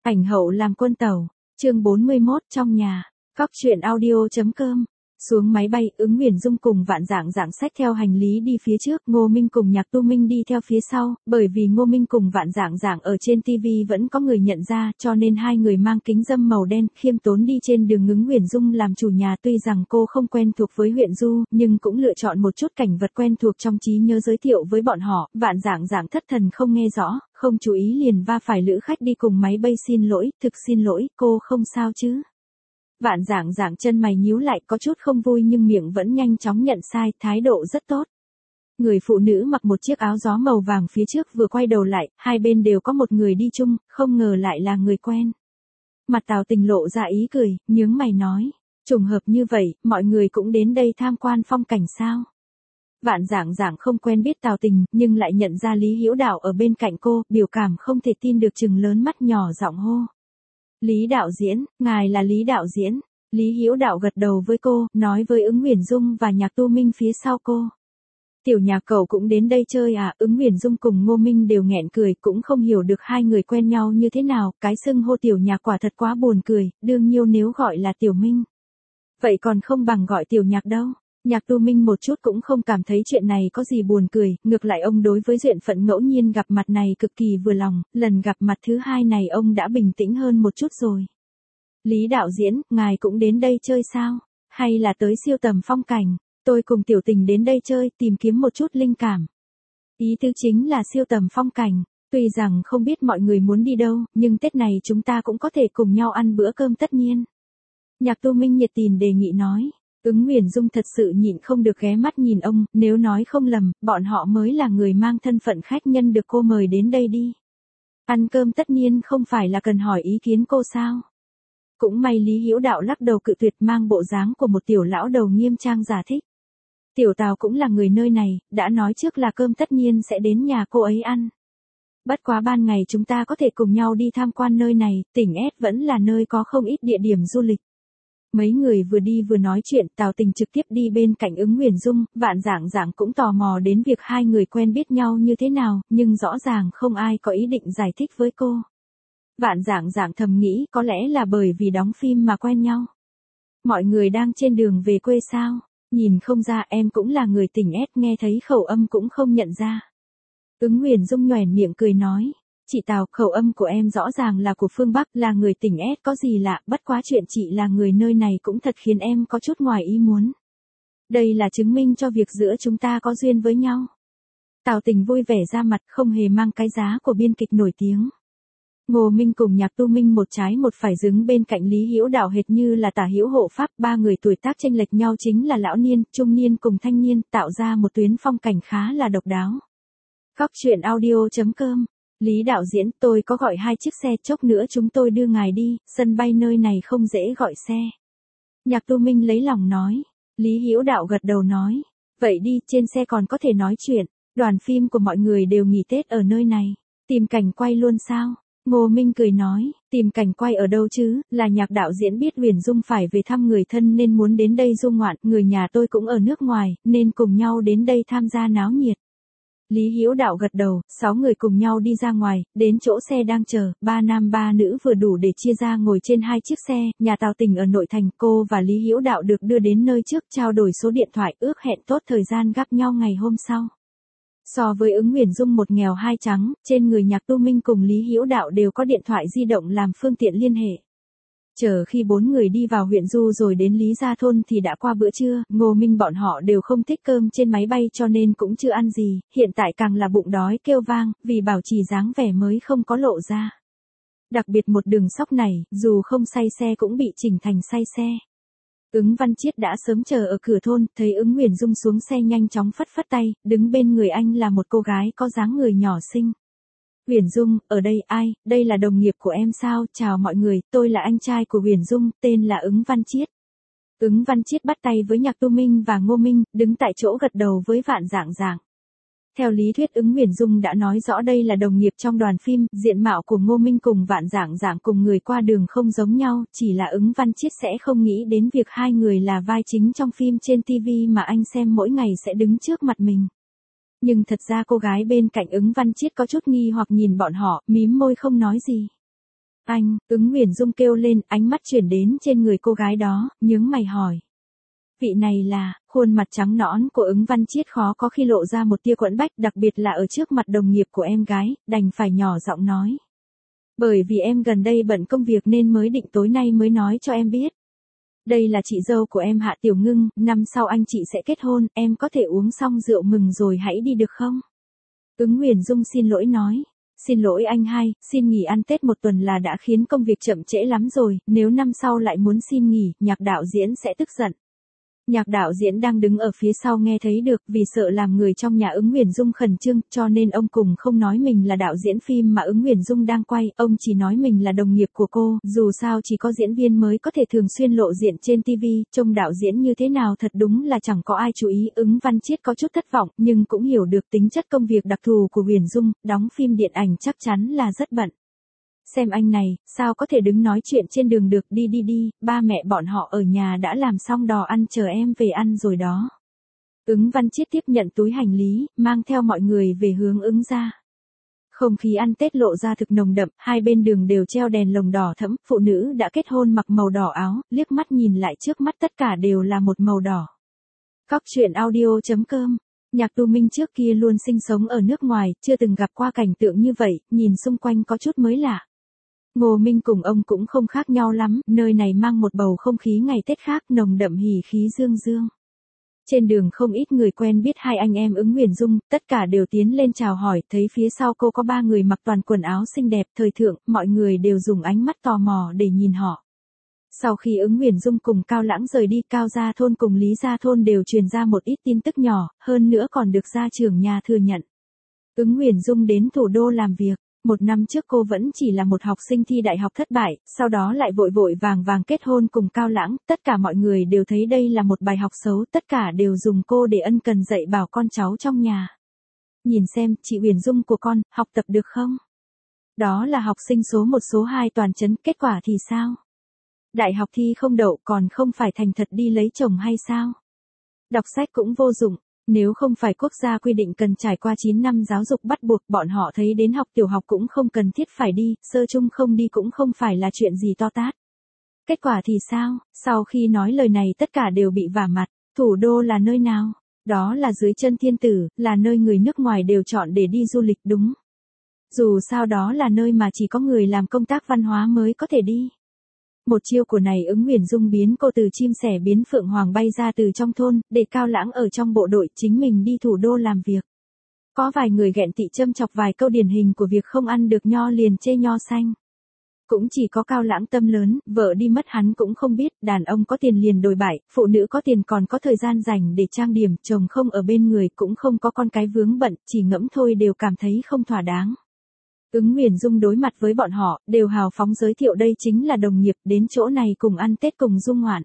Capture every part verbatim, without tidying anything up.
Ảnh hậu làm quân tàu, chương bốn mươi mốt trong nhà, cóc truyện audio chấm com. Xuống máy bay, Ứng Huyền Dung cùng Vạn Dạng Dạng xách theo hành lý đi phía trước, Ngô Minh cùng Nhạc Tu Minh đi theo phía sau, bởi vì Ngô Minh cùng Vạn Dạng Dạng ở trên ti vi vẫn có người nhận ra, cho nên hai người mang kính râm màu đen, khiêm tốn đi trên đường. Ứng Huyền Dung làm chủ nhà, tuy rằng cô không quen thuộc với huyện Du, nhưng cũng lựa chọn một chút cảnh vật quen thuộc trong trí nhớ giới thiệu với bọn họ. Vạn Dạng Dạng thất thần không nghe rõ, không chú ý liền va phải lữ khách đi cùng máy bay. Xin lỗi, thực xin lỗi, cô không sao chứ? Vạn Dạng Dạng chân mày nhíu lại, có chút không vui nhưng miệng vẫn nhanh chóng nhận sai, thái độ rất tốt. Người phụ nữ mặc một chiếc áo gió màu vàng phía trước vừa quay đầu lại, hai bên đều có một người đi chung, không ngờ lại là người quen. Mặt Tào Tình lộ ra ý cười, nhướng mày nói, trùng hợp như vậy, mọi người cũng đến đây tham quan phong cảnh sao? Vạn Dạng Dạng không quen biết Tào Tình, nhưng lại nhận ra Lý Hữu Đạo ở bên cạnh cô, biểu cảm không thể tin được chừng lớn mắt nhỏ giọng hô. Lý đạo diễn, ngài là Lý đạo diễn. Lý Hữu Đạo gật đầu với cô, nói với Ứng Huyền Dung và Nhạc Tu Minh phía sau cô. Tiểu Nhạc cậu cũng đến đây chơi à? Ứng Huyền Dung cùng Ngô Minh đều nghẹn cười, cũng không hiểu được hai người quen nhau như thế nào, cái xưng hô Tiểu Nhạc quả thật quá buồn cười, đương nhiêu nếu gọi là Tiểu Minh. Vậy còn không bằng gọi Tiểu Nhạc đâu. Nhạc Tu Minh một chút cũng không cảm thấy chuyện này có gì buồn cười, ngược lại ông đối với duyên phận ngẫu nhiên gặp mặt này cực kỳ vừa lòng, lần gặp mặt thứ hai này ông đã bình tĩnh hơn một chút rồi. Lý đạo diễn, ngài cũng đến đây chơi sao? Hay là tới siêu tầm phong cảnh? Tôi cùng Tiểu Tình đến đây chơi, tìm kiếm một chút linh cảm. Ý tứ chính là siêu tầm phong cảnh, tuy rằng không biết mọi người muốn đi đâu, nhưng Tết này chúng ta cũng có thể cùng nhau ăn bữa cơm tất nhiên. Nhạc Tu Minh nhiệt tình đề nghị nói. Ứng Huyền Dung thật sự nhịn không được ghé mắt nhìn ông, nếu nói không lầm, bọn họ mới là người mang thân phận khách nhân được cô mời đến đây đi. Ăn cơm tất nhiên không phải là cần hỏi ý kiến cô sao? Cũng may Lý Hữu Đạo lắc đầu cự tuyệt, mang bộ dáng của một tiểu lão đầu nghiêm trang giải thích. Tiểu Tào cũng là người nơi này, đã nói trước là cơm tất nhiên sẽ đến nhà cô ấy ăn. Bất quá ban ngày chúng ta có thể cùng nhau đi tham quan nơi này, tỉnh S vẫn là nơi có không ít địa điểm du lịch. Mấy người vừa đi vừa nói chuyện, Tào Tình trực tiếp đi bên cạnh Ứng Huyền Dung, Vạn Dạng Dạng cũng tò mò đến việc hai người quen biết nhau như thế nào, nhưng rõ ràng không ai có ý định giải thích với cô. Vạn Dạng Dạng thầm nghĩ có lẽ là bởi vì đóng phim mà quen nhau. Mọi người đang trên đường về quê sao? Nhìn không ra, em cũng là người tỉnh S, nghe thấy khẩu âm cũng không nhận ra. Ứng Huyền Dung nhoẻn miệng cười nói. Chị Tào, khẩu âm của em rõ ràng là của phương Bắc, là người tỉnh S, có gì lạ, bất quá chuyện chị là người nơi này cũng thật khiến em có chút ngoài ý muốn. Đây là chứng minh cho việc giữa chúng ta có duyên với nhau. Tào Tình vui vẻ ra mặt, không hề mang cái giá của biên kịch nổi tiếng. Ngô Minh cùng Nhạc Tu Minh một trái một phải đứng bên cạnh Lý Hữu Đạo hệt như là tả hữu hộ pháp, ba người tuổi tác chênh lệch nhau chính là lão niên, trung niên cùng thanh niên, tạo ra một tuyến phong cảnh khá là độc đáo. Cóc truyện audio chấm com. Lý đạo diễn, tôi có gọi hai chiếc xe, chốc nữa chúng tôi đưa ngài đi, sân bay nơi này không dễ gọi xe. Nhạc Tu Minh lấy lòng nói. Lý Hữu Đạo gật đầu nói. Vậy đi, trên xe còn có thể nói chuyện, đoàn phim của mọi người đều nghỉ Tết ở nơi này. Tìm cảnh quay luôn sao? Ngô Minh cười nói, tìm cảnh quay ở đâu chứ, là Nhạc đạo diễn biết Huyền Dung phải về thăm người thân nên muốn đến đây du ngoạn, người nhà tôi cũng ở nước ngoài, nên cùng nhau đến đây tham gia náo nhiệt. Lý Hữu Đạo gật đầu, sáu người cùng nhau đi ra ngoài, đến chỗ xe đang chờ, ba nam ba nữ vừa đủ để chia ra ngồi trên hai chiếc xe, nhà Tào Tình ở nội thành, cô và Lý Hữu Đạo được đưa đến nơi trước, trao đổi số điện thoại, ước hẹn tốt thời gian gặp nhau ngày hôm sau. So với Ứng Huyền Dung một nghèo hai trắng, trên người Nhạc Tu Minh cùng Lý Hữu Đạo đều có điện thoại di động làm phương tiện liên hệ. Chờ khi bốn người đi vào huyện Du rồi đến Lý Gia Thôn thì đã qua bữa trưa, Ngô Minh bọn họ đều không thích cơm trên máy bay cho nên cũng chưa ăn gì, hiện tại càng là bụng đói kêu vang, vì bảo trì dáng vẻ mới không có lộ ra. Đặc biệt một đường sóc này, dù không say xe cũng bị chỉnh thành say xe. Ứng Văn Chiết đã sớm chờ ở cửa thôn, thấy Ứng Huyền Dung xuống xe nhanh chóng phất phất tay, đứng bên người anh là một cô gái có dáng người nhỏ xinh. Huyền Dung, ở đây ai, đây là đồng nghiệp của em sao, chào mọi người, tôi là anh trai của Huyền Dung, tên là Ứng Văn Chiết. Ứng Văn Chiết bắt tay với Nhạc Tu Minh và Ngô Minh, đứng tại chỗ gật đầu với Vạn Dạng Dạng. Theo lý thuyết Ứng Huyền Dung đã nói rõ đây là đồng nghiệp trong đoàn phim, diện mạo của Ngô Minh cùng Vạn Dạng Dạng cùng người qua đường không giống nhau, chỉ là Ứng Văn Chiết sẽ không nghĩ đến việc hai người là vai chính trong phim trên ti vi mà anh xem mỗi ngày sẽ đứng trước mặt mình. Nhưng thật ra cô gái bên cạnh Ứng Văn Chiết có chút nghi hoặc nhìn bọn họ, mím môi không nói gì. Anh, Ứng Huyền Dung kêu lên, ánh mắt chuyển đến trên người cô gái đó, nhướng mày hỏi. Vị này là, khuôn mặt trắng nõn của Ứng Văn Chiết khó có khi lộ ra một tia quẫn bách, đặc biệt là ở trước mặt đồng nghiệp của em gái, đành phải nhỏ giọng nói. Bởi vì em gần đây bận công việc nên mới định tối nay mới nói cho em biết. Đây là chị dâu của em Hạ Tiểu Ngưng, năm sau anh chị sẽ kết hôn, em có thể uống xong rượu mừng rồi hãy đi được không? Ứng Huyền Dung xin lỗi nói. Xin lỗi anh hai, xin nghỉ ăn Tết một tuần là đã khiến công việc chậm trễ lắm rồi, nếu năm sau lại muốn xin nghỉ, Nhạc đạo diễn sẽ tức giận. Nhạc đạo diễn đang đứng ở phía sau nghe thấy được, vì sợ làm người trong nhà Ứng Huyền Dung khẩn trương, cho nên ông cùng không nói mình là đạo diễn phim mà Ứng Huyền Dung đang quay, ông chỉ nói mình là đồng nghiệp của cô, dù sao chỉ có diễn viên mới có thể thường xuyên lộ diện trên ti vi, trông đạo diễn như thế nào thật đúng là chẳng có ai chú ý. Ứng Văn Chiết có chút thất vọng, nhưng cũng hiểu được tính chất công việc đặc thù của Huyền Dung, đóng phim điện ảnh chắc chắn là rất bận. Xem anh này, sao có thể đứng nói chuyện trên đường được, đi đi đi, ba mẹ bọn họ ở nhà đã làm xong đò ăn chờ em về ăn rồi đó. Ứng Văn Chiết tiếp nhận túi hành lý, mang theo mọi người về hướng Ứng gia. Không khí ăn Tết lộ ra thực nồng đậm, hai bên đường đều treo đèn lồng đỏ thẫm, phụ nữ đã kết hôn mặc màu đỏ áo, liếc mắt nhìn lại trước mắt tất cả đều là một màu đỏ. Cóc truyện audio chấm com. Nhạc Tu Minh trước kia luôn sinh sống ở nước ngoài, chưa từng gặp qua cảnh tượng như vậy, nhìn xung quanh có chút mới lạ. Ngô Minh cùng ông cũng không khác nhau lắm, nơi này mang một bầu không khí ngày Tết khác, nồng đậm hỉ khí dương dương. Trên đường không ít người quen biết hai anh em Ứng Huyền Dung, tất cả đều tiến lên chào hỏi, thấy phía sau cô có ba người mặc toàn quần áo xinh đẹp, thời thượng, mọi người đều dùng ánh mắt tò mò để nhìn họ. Sau khi Ứng Huyền Dung cùng Cao Lãng rời đi, Cao Gia Thôn cùng Lý Gia Thôn đều truyền ra một ít tin tức nhỏ, hơn nữa còn được gia trưởng nhà thừa nhận. Ứng Huyền Dung đến thủ đô làm việc. Một năm trước cô vẫn chỉ là một học sinh thi đại học thất bại, sau đó lại vội vội vàng vàng kết hôn cùng Cao Lãng, tất cả mọi người đều thấy đây là một bài học xấu, tất cả đều dùng cô để ân cần dạy bảo con cháu trong nhà. Nhìn xem, chị Huyền Dung của con, học tập được không? Đó là học sinh số một số hai toàn trấn, kết quả thì sao? Đại học thi không đậu còn không phải thành thật đi lấy chồng hay sao? Đọc sách cũng vô dụng. Nếu không phải quốc gia quy định cần trải qua chín năm giáo dục bắt buộc, bọn họ thấy đến học tiểu học cũng không cần thiết phải đi, sơ trung không đi cũng không phải là chuyện gì to tát. Kết quả thì sao? Sau khi nói lời này tất cả đều bị vả mặt. Thủ đô là nơi nào? Đó là dưới chân thiên tử, là nơi người nước ngoài đều chọn để đi du lịch đúng. Dù sao đó là nơi mà chỉ có người làm công tác văn hóa mới có thể đi. Một chiêu của này Ứng Huyền Dung biến cô từ chim sẻ biến phượng hoàng bay ra từ trong thôn, để Cao Lãng ở trong bộ đội, chính mình đi thủ đô làm việc. Có vài người ghẹn tị châm chọc vài câu điển hình của việc không ăn được nho liền chê nho xanh. Cũng chỉ có Cao Lãng tâm lớn, vợ đi mất hắn cũng không biết, đàn ông có tiền liền đồi bại, phụ nữ có tiền còn có thời gian dành để trang điểm, chồng không ở bên người cũng không có con cái vướng bận, chỉ ngẫm thôi đều cảm thấy không thỏa đáng. Ứng Huyền Dung đối mặt với bọn họ, đều hào phóng giới thiệu đây chính là đồng nghiệp, đến chỗ này cùng ăn Tết cùng dung ngoạn.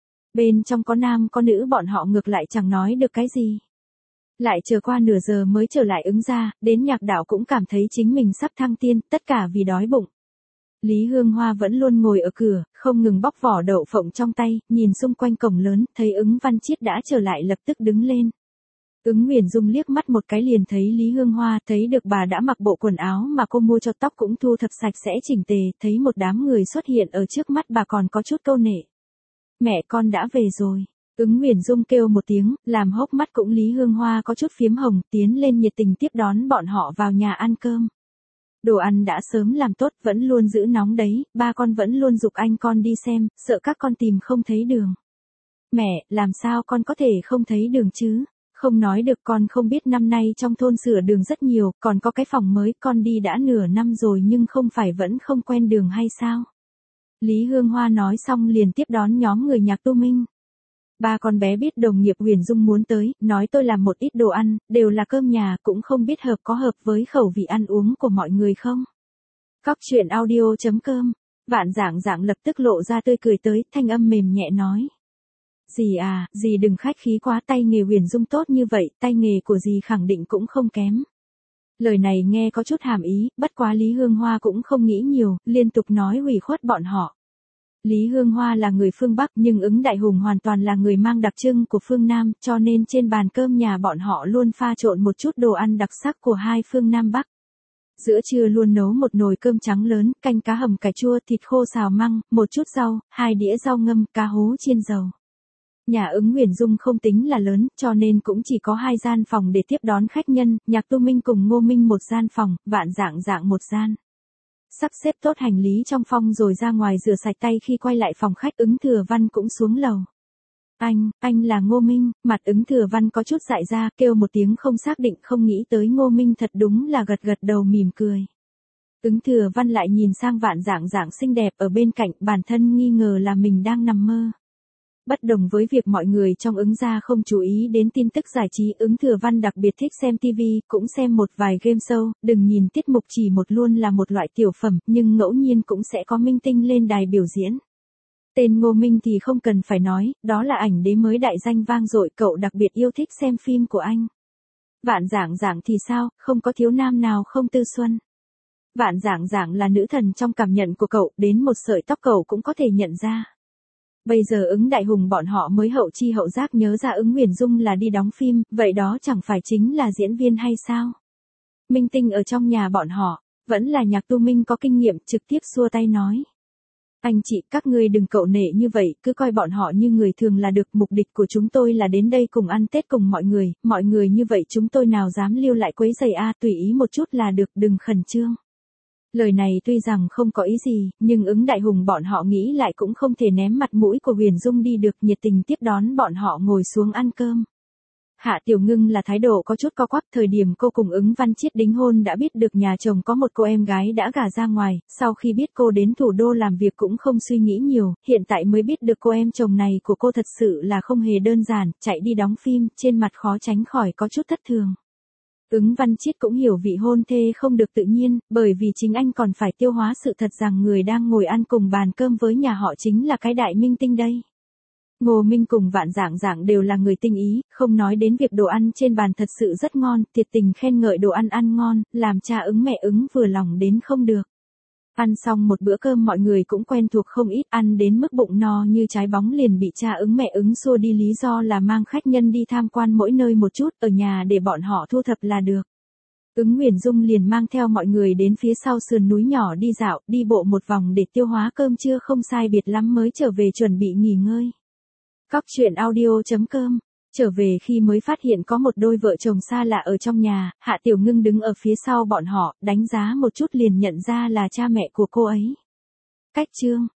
Bên trong có nam có nữ, bọn họ ngược lại chẳng nói được cái gì. Lại chờ qua nửa giờ mới trở lại Ứng gia, đến Nhạc đạo cũng cảm thấy chính mình sắp thăng tiên, tất cả vì đói bụng. Lý Hương Hoa vẫn luôn ngồi ở cửa, không ngừng bóc vỏ đậu phộng trong tay, nhìn xung quanh cổng lớn, thấy Ứng Văn Chiết đã trở lại lập tức đứng lên. Ứng Huyền Dung liếc mắt một cái liền thấy Lý Hương Hoa, thấy được bà đã mặc bộ quần áo mà cô mua cho, tóc cũng thu thập sạch sẽ chỉnh tề, thấy một đám người xuất hiện ở trước mắt bà còn có chút câu nệ. Mẹ con đã về rồi. Ứng Huyền Dung kêu một tiếng, làm hốc mắt cũng Lý Hương Hoa có chút phiếm hồng, tiến lên nhiệt tình tiếp đón bọn họ vào nhà ăn cơm. Đồ ăn đã sớm làm tốt, vẫn luôn giữ nóng đấy, ba con vẫn luôn giục anh con đi xem, sợ các con tìm không thấy đường. Mẹ, làm sao con có thể không thấy đường chứ? Không nói được, con không biết năm nay trong thôn sửa đường rất nhiều, còn có cái phòng mới, con đi đã nửa năm rồi nhưng không phải vẫn không quen đường hay sao? Lý Hương Hoa nói xong liền tiếp đón nhóm người Nhạc Tu Minh. Ba con bé biết đồng nghiệp Huyền Dung muốn tới, nói tôi làm một ít đồ ăn, đều là cơm nhà, cũng không biết hợp có hợp với khẩu vị ăn uống của mọi người không? Cóc truyện audio chấm com. Vạn Dạng Dạng lập tức lộ ra tươi cười tới, thanh âm mềm nhẹ nói. Dì à, dì đừng khách khí quá, tay nghề Huyền Dung tốt như vậy, tay nghề của dì khẳng định cũng không kém. Lời này nghe có chút hàm ý, bất quá Lý Hương Hoa cũng không nghĩ nhiều, liên tục nói hủy khuất bọn họ. Lý Hương Hoa là người phương Bắc nhưng Ứng Đại Hùng hoàn toàn là người mang đặc trưng của phương Nam, cho nên trên bàn cơm nhà bọn họ luôn pha trộn một chút đồ ăn đặc sắc của hai phương Nam Bắc. Giữa trưa luôn nấu một nồi cơm trắng lớn, canh cá hầm cải chua, thịt khô xào măng, một chút rau, hai đĩa rau ngâm, cá hú chiên dầu. Nhà ứng Nguyễn Dung không tính là lớn, cho nên cũng chỉ có hai gian phòng để tiếp đón khách nhân, Nhạc Tu Minh cùng Ngô Minh một gian phòng, Vạn Dạng Dạng một gian. Sắp xếp tốt hành lý trong phòng rồi ra ngoài rửa sạch tay khi quay lại phòng khách, Ứng Thừa Văn cũng xuống lầu. Anh, anh là Ngô Minh, mặt Ứng Thừa Văn có chút dại ra, kêu một tiếng không xác định, không nghĩ tới Ngô Minh thật đúng là gật gật đầu mỉm cười. Ứng Thừa Văn lại nhìn sang Vạn Dạng Dạng xinh đẹp ở bên cạnh, bản thân nghi ngờ là mình đang nằm mơ. Bất đồng với việc mọi người trong Ứng gia không chú ý đến tin tức giải trí, Ứng Thừa Văn đặc biệt thích xem ti vi, cũng xem một vài game show, đừng nhìn tiết mục chỉ một luôn là một loại tiểu phẩm, nhưng ngẫu nhiên cũng sẽ có minh tinh lên đài biểu diễn. Tên Ngô Minh thì không cần phải nói, đó là ảnh đế mới đại danh vang dội, cậu đặc biệt yêu thích xem phim của anh. Vạn Dạng Dạng thì sao, không có thiếu nam nào không tư xuân. Vạn Dạng Dạng là nữ thần trong cảm nhận của cậu, đến một sợi tóc cậu cũng có thể nhận ra. Bây giờ Ứng Đại Hùng bọn họ mới hậu chi hậu giác nhớ ra Ứng Nguyễn Dung là đi đóng phim, vậy đó chẳng phải chính là diễn viên hay sao? Minh tinh ở trong nhà bọn họ, vẫn là Nhạc Tu Minh có kinh nghiệm, trực tiếp xua tay nói. Anh chị, các ngươi đừng cậu nể như vậy, cứ coi bọn họ như người thường là được, mục đích của chúng tôi là đến đây cùng ăn Tết cùng mọi người, mọi người như vậy chúng tôi nào dám lưu lại quấy rầy a, tùy ý một chút là được, đừng khẩn trương. Lời này tuy rằng không có ý gì, nhưng Ứng Đại Hùng bọn họ nghĩ lại cũng không thể ném mặt mũi của Huyền Dung đi được, nhiệt tình tiếp đón bọn họ ngồi xuống ăn cơm. Hạ Tiểu Ngưng là thái độ có chút co quắp, thời điểm cô cùng Ứng Văn Chiết đính hôn đã biết được nhà chồng có một cô em gái đã gả ra ngoài, sau khi biết cô đến thủ đô làm việc cũng không suy nghĩ nhiều, hiện tại mới biết được cô em chồng này của cô thật sự là không hề đơn giản, chạy đi đóng phim, trên mặt khó tránh khỏi có chút thất thường. Ứng Văn Chiết cũng hiểu vị hôn thê không được tự nhiên, bởi vì chính anh còn phải tiêu hóa sự thật rằng người đang ngồi ăn cùng bàn cơm với nhà họ chính là cái đại minh tinh đây. Ngô Minh cùng Vạn Dạng Dạng đều là người tinh ý, không nói đến việc đồ ăn trên bàn thật sự rất ngon, thiệt tình khen ngợi đồ ăn ăn ngon, làm cha Ứng mẹ Ứng vừa lòng đến không được. Ăn xong một bữa cơm mọi người cũng quen thuộc không ít, ăn đến mức bụng no như trái bóng liền bị cha Ứng mẹ Ứng xua đi, lý do là mang khách nhân đi tham quan mỗi nơi một chút, ở nhà để bọn họ thu thập là được. Ứng Nguyễn Dung liền mang theo mọi người đến phía sau sườn núi nhỏ đi dạo, đi bộ một vòng để tiêu hóa cơm trưa không sai biệt lắm mới trở về chuẩn bị nghỉ ngơi. Cóc truyện audio chấm com. Trở về khi mới phát hiện có một đôi vợ chồng xa lạ ở trong nhà, Hạ Tiểu Ngưng đứng ở phía sau bọn họ, đánh giá một chút liền nhận ra là cha mẹ của cô ấy. Cách chương